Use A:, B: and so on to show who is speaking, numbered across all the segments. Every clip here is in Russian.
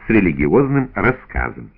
A: с религиозным рассказом.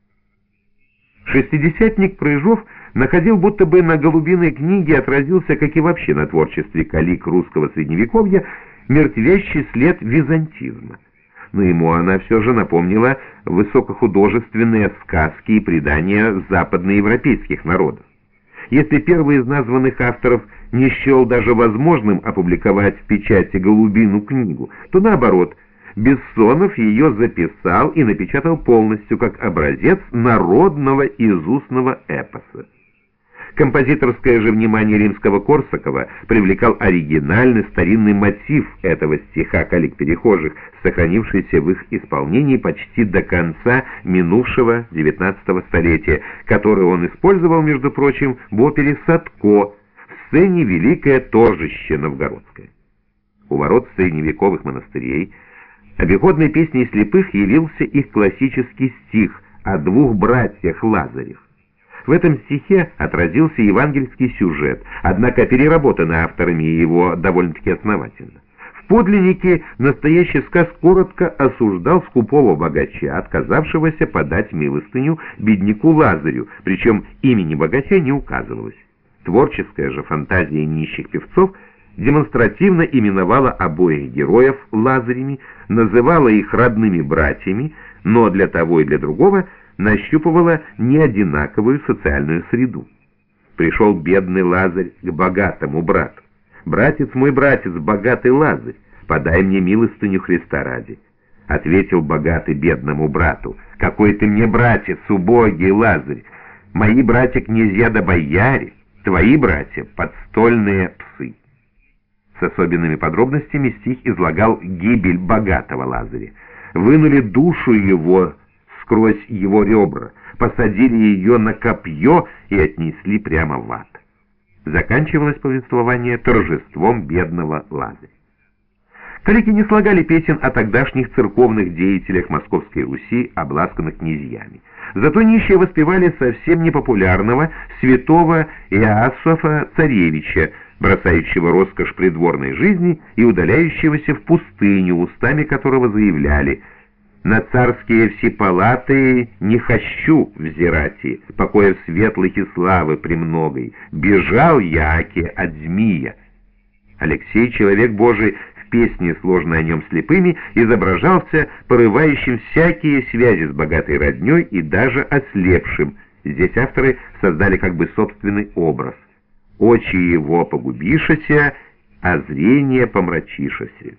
A: Шестидесятник Прыжов находил, будто бы на голубиной книге отразился, как и вообще на творчестве калик русского средневековья, мертвящий след византизма. Но ему она все же напомнила высокохудожественные сказки и предания западноевропейских народов. Если первый из названных авторов не счел даже возможным опубликовать в печати голубину книгу, то наоборот, Бессонов ее записал и напечатал полностью как образец народного изустного эпоса. Композиторское же внимание Римского-Корсакова привлекал оригинальный старинный мотив этого стиха «Калик перехожих», сохранившийся в их исполнении почти до конца минувшего XIX столетия, который он использовал, между прочим, в опере «Садко» в сцене «Великое торжище новгородское». У ворот средневековых монастырей обиходной песней слепых явился их классический стих о двух братьях Лазарях. В этом стихе отразился евангельский сюжет, однако переработанный авторами его довольно-таки основательно. В подлиннике настоящий сказ коротко осуждал скупого богача, отказавшегося подать милостыню бедняку Лазарю, причем имени богача не указывалось. Творческая же фантазия нищих певцов демонстративно именовала обоих героев Лазарями, называла их родными братьями, но для того и для другого нащупывала неодинаковую социальную среду. Пришел бедный Лазарь к богатому брату. «Братец мой, братец, богатый Лазарь, подай мне милостыню Христа ради». Ответил богатый бедному брату: «Какой ты мне братец, убогий Лазарь? Мои братья князья да бояре, твои братья подстольные псы». С особенными подробностями стих излагал гибель богатого Лазаря. Вынули душу его сквозь его ребра, посадили ее на копье и отнесли прямо в ад. Заканчивалось повествование торжеством бедного Лазаря. Калики не слагали песен о тогдашних церковных деятелях Московской Руси, обласканных князьями. Зато нищие воспевали совсем непопулярного святого Иоасафа Царевича, бросающего роскошь придворной жизни и удаляющегося в пустыню, устами которого заявляли: «На царские все палаты не хочу взирати, покоев светлых и славы премногой, бежал яке от змия». Алексей, человек Божий, в песне, сложной о нем слепыми, изображался порывающим всякие связи с богатой родней и даже ослепшим. Здесь авторы создали как бы собственный образ. «Очи его погубишася, а зрение помрачишася».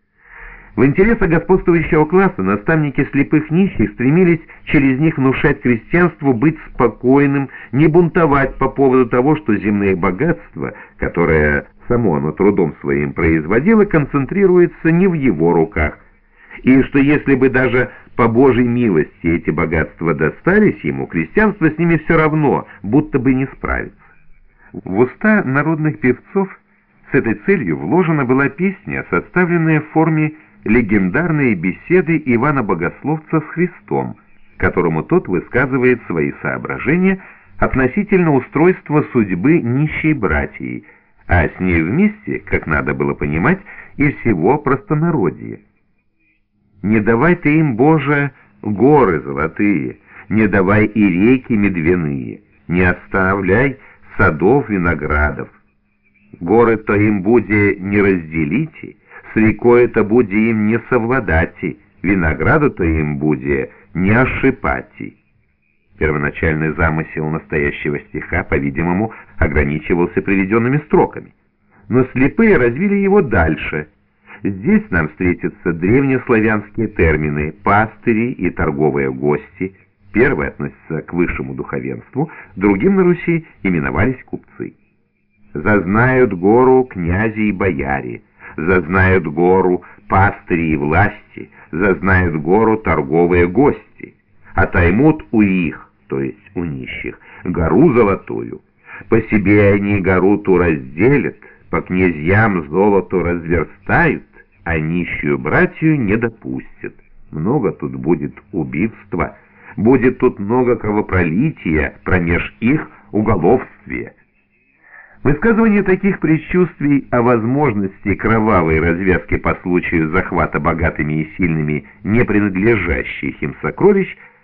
A: В интересах господствующего класса наставники слепых нищих стремились через них внушать крестьянству быть спокойным, не бунтовать по поводу того, что земные богатства, которое само оно трудом своим производило, концентрируется не в его руках, и что если бы даже по Божьей милости эти богатства достались ему, крестьянство с ними все равно, будто бы не справится. В уста народных певцов с этой целью вложена была песня, составленная в форме легендарной беседы Ивана Богословца с Христом, которому тот высказывает свои соображения относительно устройства судьбы нищей братьи, а с ней вместе, как надо было понимать, и всего простонародья. «Не давай ты им, Боже, горы золотые, не давай и реки медвяные, не оставляй садов виноградов. Горы-то им буде не разделите, с рекой-то буде им не совладати, винограду-то им буде не ошипати». Первоначальный замысел настоящего стиха, по-видимому, ограничивался приведенными строками. Но слепые развили его дальше. Здесь нам встретятся древнеславянские термины «пастыри» и «торговые гости». Первые относятся к высшему духовенству, другим на Руси именовались купцы. «Зазнают гору князи и бояре, зазнают гору пастыри и власти, зазнают гору торговые гости, отоймут у их, то есть у нищих, гору золотую. По себе они гору ту разделят, по князьям золото разверстают, а нищую братью не допустят. Много тут будет убийства, будет тут много кровопролития промеж их уголовствия». Высказывание таких предчувствий о возможности кровавой развязки по случаю захвата богатыми и сильными не принадлежащих им сокровищ